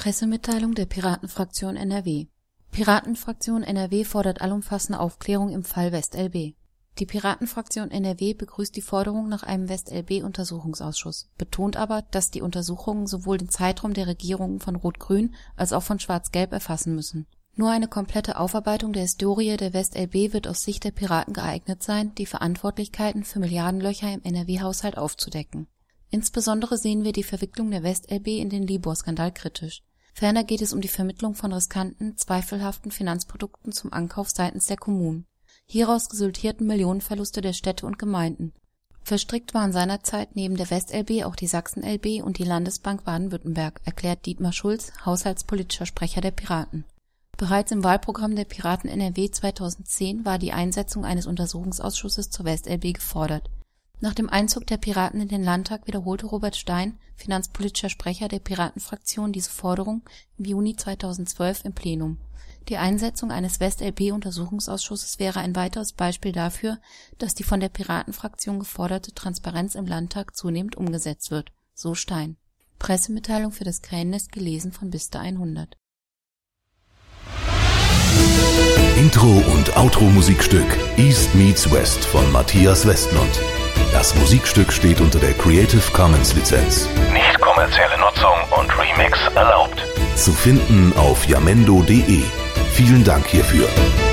Pressemitteilung der Piratenfraktion NRW. Piratenfraktion NRW fordert allumfassende Aufklärung im Fall WestLB. Die Piratenfraktion NRW begrüßt die Forderung nach einem WestLB-Untersuchungsausschuss, betont aber, dass die Untersuchungen sowohl den Zeitraum der Regierungen von Rot-Grün als auch von Schwarz-Gelb erfassen müssen. Nur eine komplette Aufarbeitung der Historie der WestLB wird aus Sicht der Piraten geeignet sein, die Verantwortlichkeiten für Milliardenlöcher im NRW-Haushalt aufzudecken. Insbesondere sehen wir die Verwicklung der WestLB in den Libor-Skandal kritisch. Ferner geht es um die Vermittlung von riskanten, zweifelhaften Finanzprodukten zum Ankauf seitens der Kommunen. Hieraus resultierten Millionenverluste der Städte und Gemeinden. Verstrickt waren seinerzeit neben der WestLB auch die Sachsen-LB und die Landesbank Baden-Württemberg, erklärt Dietmar Schulz, haushaltspolitischer Sprecher der Piraten. Bereits im Wahlprogramm der Piraten NRW 2010 war die Einsetzung eines Untersuchungsausschusses zur WestLB gefordert. Nach dem Einzug der Piraten in den Landtag wiederholte Robert Stein, finanzpolitischer Sprecher der Piratenfraktion, diese Forderung im Juni 2012 im Plenum. Die Einsetzung eines WestLB-Untersuchungsausschusses wäre ein weiteres Beispiel dafür, dass die von der Piratenfraktion geforderte Transparenz im Landtag zunehmend umgesetzt wird, so Stein. Pressemitteilung für das Krähennest gelesen von Biste 100. Intro- und Outro-Musikstück East Meets West von Matthias Westmund. Das Musikstück steht unter der Creative Commons Lizenz. Nicht kommerzielle Nutzung und Remix erlaubt. Zu finden auf jamendo.de. Vielen Dank hierfür.